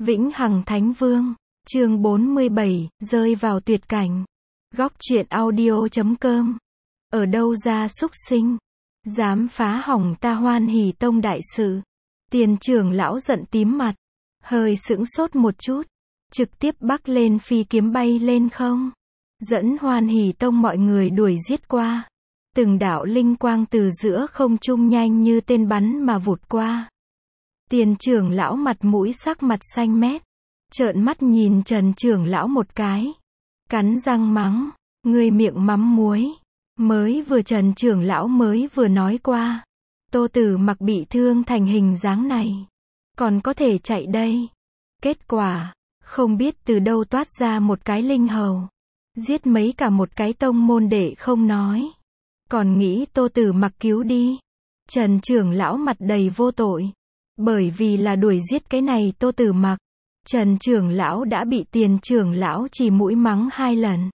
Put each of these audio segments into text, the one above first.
Vĩnh Hằng Thánh Vương, chương 47, rơi vào tuyệt cảnh. Góc truyện audio.com. Ở đâu ra xúc sinh, dám phá hỏng ta Hoan Hỷ Tông đại sự. Tiền trưởng lão giận tím mặt, hơi sững sốt một chút, trực tiếp bắc lên phi kiếm bay lên không, dẫn Hoan Hỷ Tông mọi người đuổi giết qua. Từng đạo linh quang từ giữa không trung nhanh như tên bắn mà vụt qua. Tiền trưởng lão mặt mũi sắc mặt xanh mét, trợn mắt nhìn Trần trưởng lão một cái, cắn răng mắng, ngươi miệng mắm muối. Mới vừa Trần trưởng lão mới vừa nói qua, Tô Tử Mặc bị thương thành hình dáng này, còn có thể chạy đây. Kết quả, không biết từ đâu toát ra một cái linh hầu, giết mấy cả một cái tông môn đệ không nói, còn nghĩ Tô Tử Mặc cứu đi. Trần trưởng lão mặt đầy vô tội, bởi vì là đuổi giết cái này Tô Tử Mặc, Trần trưởng lão đã bị Tiền trưởng lão chỉ mũi mắng 2 lần.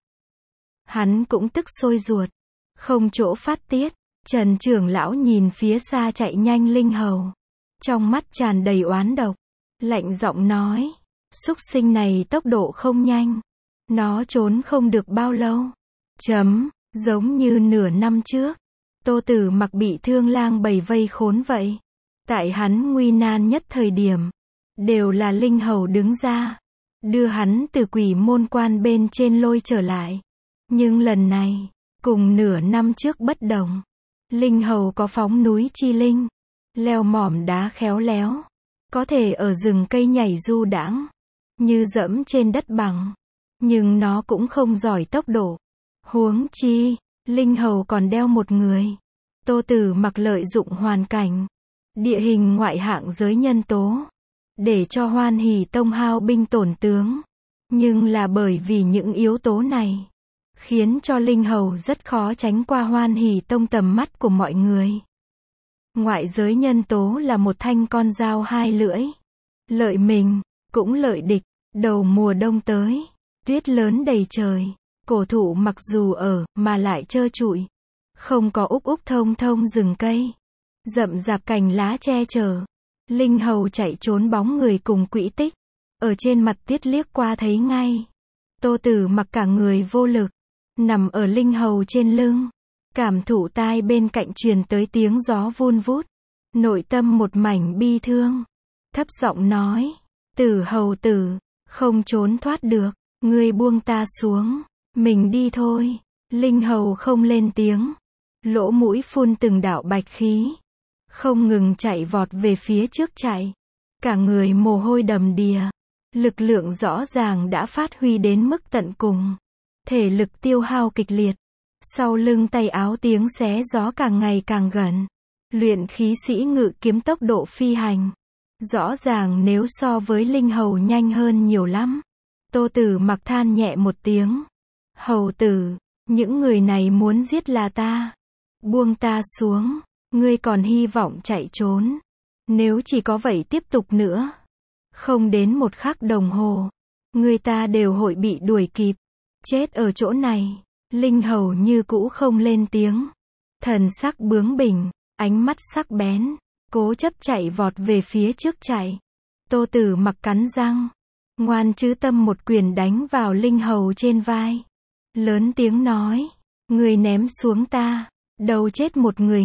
Hắn cũng tức sôi ruột, không chỗ phát tiết. Trần trưởng lão nhìn phía xa chạy nhanh linh hầu, trong mắt tràn đầy oán độc, lạnh giọng nói, xúc sinh này tốc độ không nhanh, nó trốn không được bao lâu. Giống như nửa năm trước, Tô Tử Mặc bị Thương Lang bầy vây khốn vậy. Tại hắn nguy nan nhất thời điểm, đều là linh hầu đứng ra, đưa hắn từ quỷ môn quan bên trên lôi trở lại. Nhưng lần này, cùng nửa năm trước bất đồng, linh hầu có phóng núi chi linh, leo mỏm đá khéo léo, có thể ở rừng cây nhảy du đãng, như dẫm trên đất bằng, nhưng nó cũng không giỏi tốc độ. Huống chi, linh hầu còn đeo một người. Tô Tử Mặc lợi dụng hoàn cảnh, địa hình ngoại hạng giới nhân tố, để cho Hoan Hỷ Tông hao binh tổn tướng. Nhưng là bởi vì những yếu tố này, khiến cho linh hầu rất khó tránh qua Hoan Hỷ Tông tầm mắt của mọi người. Ngoại giới nhân tố là một thanh con dao hai lưỡi, lợi mình, cũng lợi địch. Đầu mùa đông tới, tuyết lớn đầy trời, cổ thụ mặc dù ở, mà lại trơ trụi, không có úc úc thông thông rừng cây, rậm rạp cành lá che chở. Linh hầu chạy trốn bóng người cùng quỹ tích, ở trên mặt tuyết liếc qua thấy ngay. Tô Tử Mặc cả người vô lực, nằm ở linh hầu trên lưng, cảm thụ tai bên cạnh truyền tới tiếng gió vun vút, nội tâm một mảnh bi thương, thấp giọng nói, Tử hầu tử, không trốn thoát được, ngươi buông ta xuống, mình đi thôi. Linh hầu không lên tiếng, lỗ mũi phun từng đạo bạch khí, không ngừng chạy vọt về phía trước chạy, cả người mồ hôi đầm đìa, lực lượng rõ ràng đã phát huy đến mức tận cùng, thể lực tiêu hao kịch liệt. Sau lưng tay áo tiếng xé gió càng ngày càng gần, luyện khí sĩ ngự kiếm tốc độ phi hành, rõ ràng nếu so với linh hầu nhanh hơn nhiều lắm. Tô Tử Mặc than nhẹ một tiếng, hầu tử, những người này muốn giết là ta, buông ta xuống, ngươi còn hy vọng chạy trốn, nếu chỉ có vậy tiếp tục nữa, không đến một khắc đồng hồ, người ta đều hội bị đuổi kịp, chết ở chỗ này. Linh hầu như cũ không lên tiếng, thần sắc bướng bỉnh, ánh mắt sắc bén, cố chấp chạy vọt về phía trước chạy. Tô Tử Mặc cắn răng, ngoan chứ tâm một quyền đánh vào linh hầu trên vai, lớn tiếng nói, ngươi ném xuống ta, đầu chết một người,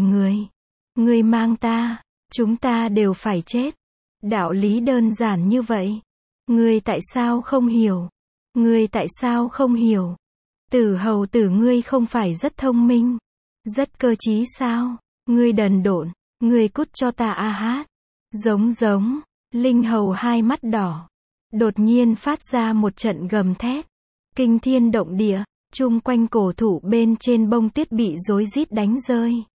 ngươi mang ta, chúng ta đều phải chết. Đạo lý đơn giản như vậy, ngươi tại sao không hiểu? Ngươi tại sao không hiểu? Tử hầu tử, ngươi không phải rất thông minh, rất cơ trí sao? Ngươi đần độn, ngươi cút cho ta a hát. Giống, linh hầu hai mắt đỏ, đột nhiên phát ra một trận gầm thét, kinh thiên động địa, chung quanh cổ thụ bên trên bông tuyết bị rối rít đánh rơi.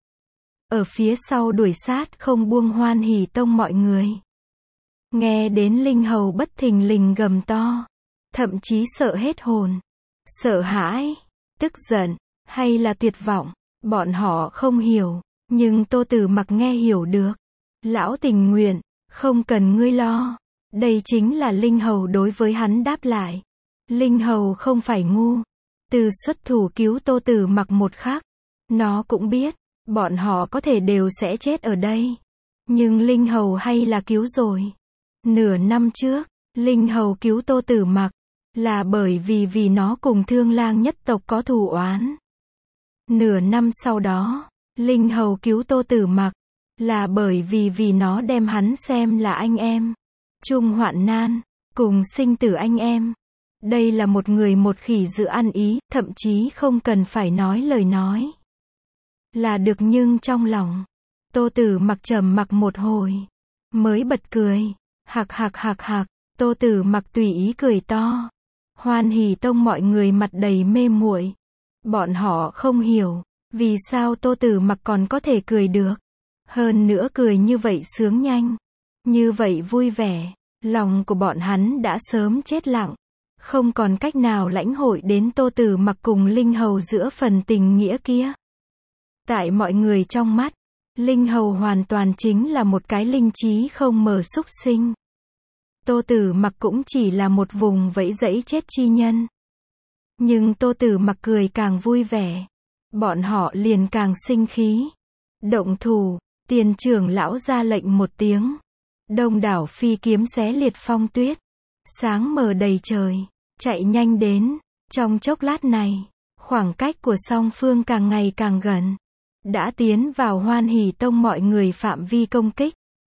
Ở phía sau đuổi sát không buông Hoan Hỷ Tông mọi người. Nghe đến linh hầu bất thình lình gầm to, thậm chí sợ hết hồn. Sợ hãi, tức giận, hay là tuyệt vọng, bọn họ không hiểu, nhưng Tô Tử Mặc nghe hiểu được. Lão tình nguyện, không cần ngươi lo. Đây chính là linh hầu đối với hắn đáp lại. Linh hầu không phải ngu, từ xuất thủ cứu Tô Tử Mặc một khắc, nó cũng biết, bọn họ có thể đều sẽ chết ở đây. Nhưng linh hầu hay là cứu rồi. Nửa năm trước, Linh hầu cứu Tô Tử Mặc, là bởi vì nó cùng Thương Lang nhất tộc có thù oán. Nửa năm sau đó, Linh hầu cứu Tô Tử Mặc, là bởi vì nó đem hắn xem là anh em, chung hoạn nan, cùng sinh tử anh em. Đây là một người một khỉ dự ăn ý, thậm chí không cần phải nói lời nói là được, nhưng trong lòng, Tô Tử Mặc trầm mặc một hồi, mới bật cười, hạc hạc hạc hạc. Tô Tử Mặc tùy ý cười to. Hoan Hỷ Tông mọi người mặt đầy mê muội. Bọn họ không hiểu, vì sao Tô Tử Mặc còn có thể cười được. Hơn nữa cười như vậy sướng nhanh, như vậy vui vẻ. Lòng của bọn hắn đã sớm chết lặng, không còn cách nào lãnh hội đến Tô Tử Mặc cùng Linh hầu giữa phần tình nghĩa kia. Tại mọi người trong mắt, Linh hầu hoàn toàn chính là một cái linh trí không mờ súc sinh. Tô Tử Mặc cũng chỉ là một vùng vẫy dẫy chết chi nhân. Nhưng Tô Tử Mặc cười càng vui vẻ, bọn họ liền càng sinh khí. Động thủ, Tiền trưởng lão ra lệnh một tiếng. Đông đảo phi kiếm xé liệt phong tuyết, sáng mờ đầy trời, chạy nhanh đến. Trong chốc lát này, khoảng cách của song phương càng ngày càng gần, đã tiến vào Hoan Hỷ Tông mọi người phạm vi công kích.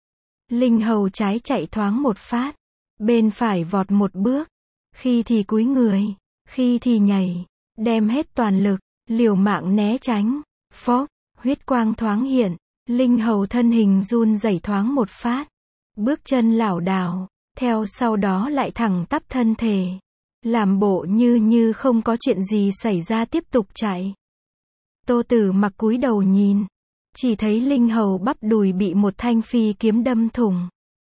Linh hầu trái chạy thoáng một phát, bên phải vọt một bước, khi thì cúi người, khi thì nhảy, đem hết toàn lực, liều mạng né tránh. Phốc, huyết quang thoáng hiện, Linh hầu thân hình run rẩy thoáng một phát, bước chân lảo đảo, theo sau đó lại thẳng tắp thân thể, làm bộ như không có chuyện gì xảy ra tiếp tục chạy. Tô Tử Mặc cúi đầu nhìn, chỉ thấy Linh hầu bắp đùi bị một thanh phi kiếm đâm thủng,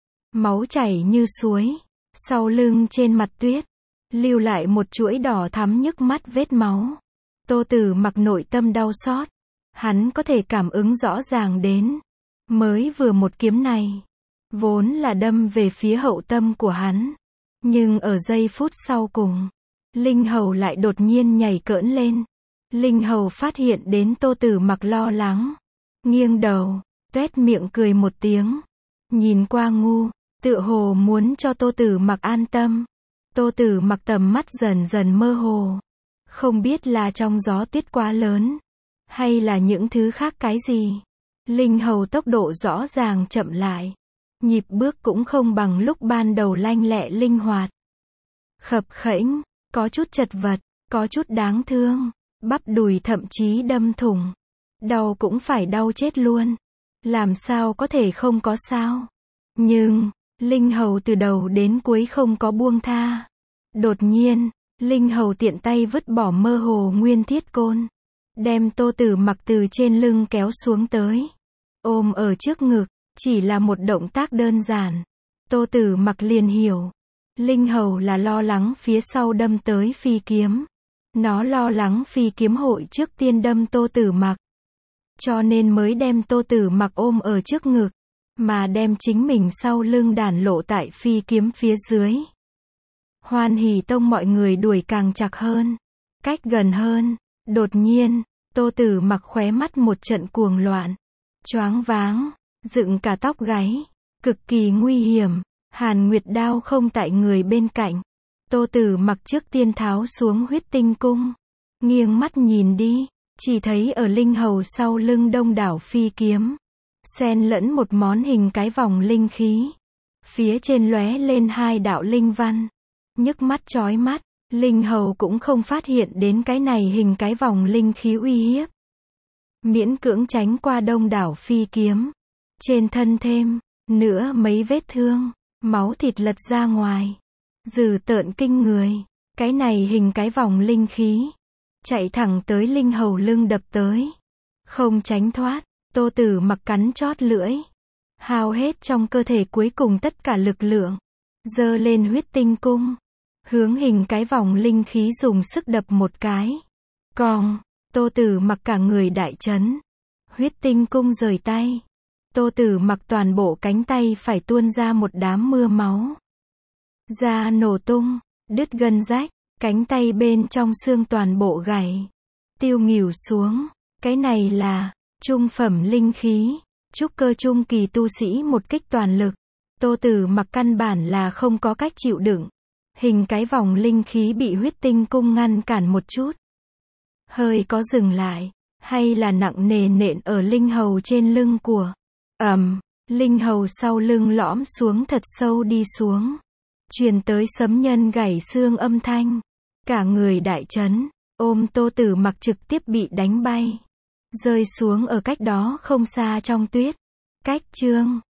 máu chảy như suối, sau lưng trên mặt tuyết, lưu lại một chuỗi đỏ thắm nhức mắt vết máu. Tô Tử Mặc nội tâm đau xót, hắn có thể cảm ứng rõ ràng đến, mới vừa một kiếm này, vốn là đâm về phía hậu tâm của hắn, nhưng ở giây phút sau cùng, Linh hầu lại đột nhiên nhảy cỡn lên. Linh hầu phát hiện đến Tô Tử Mặc lo lắng, nghiêng đầu, tuét miệng cười một tiếng, nhìn qua ngu, tựa hồ muốn cho Tô Tử Mặc an tâm. Tô Tử Mặc tầm mắt dần dần mơ hồ, không biết là trong gió tuyết quá lớn, hay là những thứ khác cái gì. Linh hầu tốc độ rõ ràng chậm lại, nhịp bước cũng không bằng lúc ban đầu lanh lẹ linh hoạt. Khập khễnh, có chút chật vật, có chút đáng thương, bắp đùi thậm chí đâm thủng. Đau cũng phải đau chết luôn. Làm sao có thể không có sao. Nhưng, Linh hầu từ đầu đến cuối không có buông tha. Đột nhiên, Linh hầu tiện tay vứt bỏ mơ hồ nguyên thiết côn, đem Tô Tử Mặc từ trên lưng kéo xuống tới, ôm ở trước ngực. Chỉ là một động tác đơn giản, Tô Tử Mặc liền hiểu. Linh hầu là lo lắng phía sau đâm tới phi kiếm. Nó lo lắng phi kiếm hội trước tiên đâm Tô Tử Mặc, cho nên mới đem Tô Tử Mặc ôm ở trước ngực, mà đem chính mình sau lưng đản lộ tại phi kiếm phía dưới. Hoan Hỷ Tông mọi người đuổi càng chặt hơn, cách gần hơn. Đột nhiên, Tô Tử Mặc khóe mắt một trận cuồng loạn, choáng váng, dựng cả tóc gáy, cực kỳ nguy hiểm. Hàn Nguyệt đao không tại người bên cạnh. Tô Tử Mặc trước tiên tháo xuống huyết tinh cung, nghiêng mắt nhìn đi, chỉ thấy ở linh hầu sau lưng đông đảo phi kiếm, xen lẫn một món hình cái vòng linh khí, phía trên lóe lên hai đạo linh văn, nhức mắt chói mắt. Linh hầu cũng không phát hiện đến cái này hình cái vòng linh khí uy hiếp, miễn cưỡng tránh qua đông đảo phi kiếm, trên thân thêm nữa mấy vết thương, máu thịt lật ra ngoài, dữ tợn kinh người. Cái này hình cái vòng linh khí, chạy thẳng tới linh hầu lưng đập tới, không tránh thoát. Tô Tử Mặc cắn chót lưỡi, hao hết trong cơ thể cuối cùng tất cả lực lượng, giơ lên huyết tinh cung, hướng hình cái vòng linh khí dùng sức đập một cái. Cong, Tô Tử Mặc cả người đại chấn, huyết tinh cung rời tay. Tô Tử Mặc toàn bộ cánh tay phải tuôn ra một đám mưa máu, da nổ tung, đứt gân rách, cánh tay bên trong xương toàn bộ gãy, tiêu nghỉu xuống. Cái này là trung phẩm linh khí, trúc cơ trung kỳ tu sĩ một kích toàn lực, Tô Tử Mặc căn bản là không có cách chịu đựng. Hình cái vòng linh khí bị huyết tinh cung ngăn cản một chút. Hơi có dừng lại, hay là nặng nề nện ở linh hầu trên lưng của. Linh hầu sau lưng lõm xuống thật sâu đi xuống. Truyền tới sấm nhân gãy xương âm thanh. Cả người đại chấn, ôm Tô Tử Mặc trực tiếp bị đánh bay. Rơi xuống ở cách đó không xa trong tuyết. Cách chương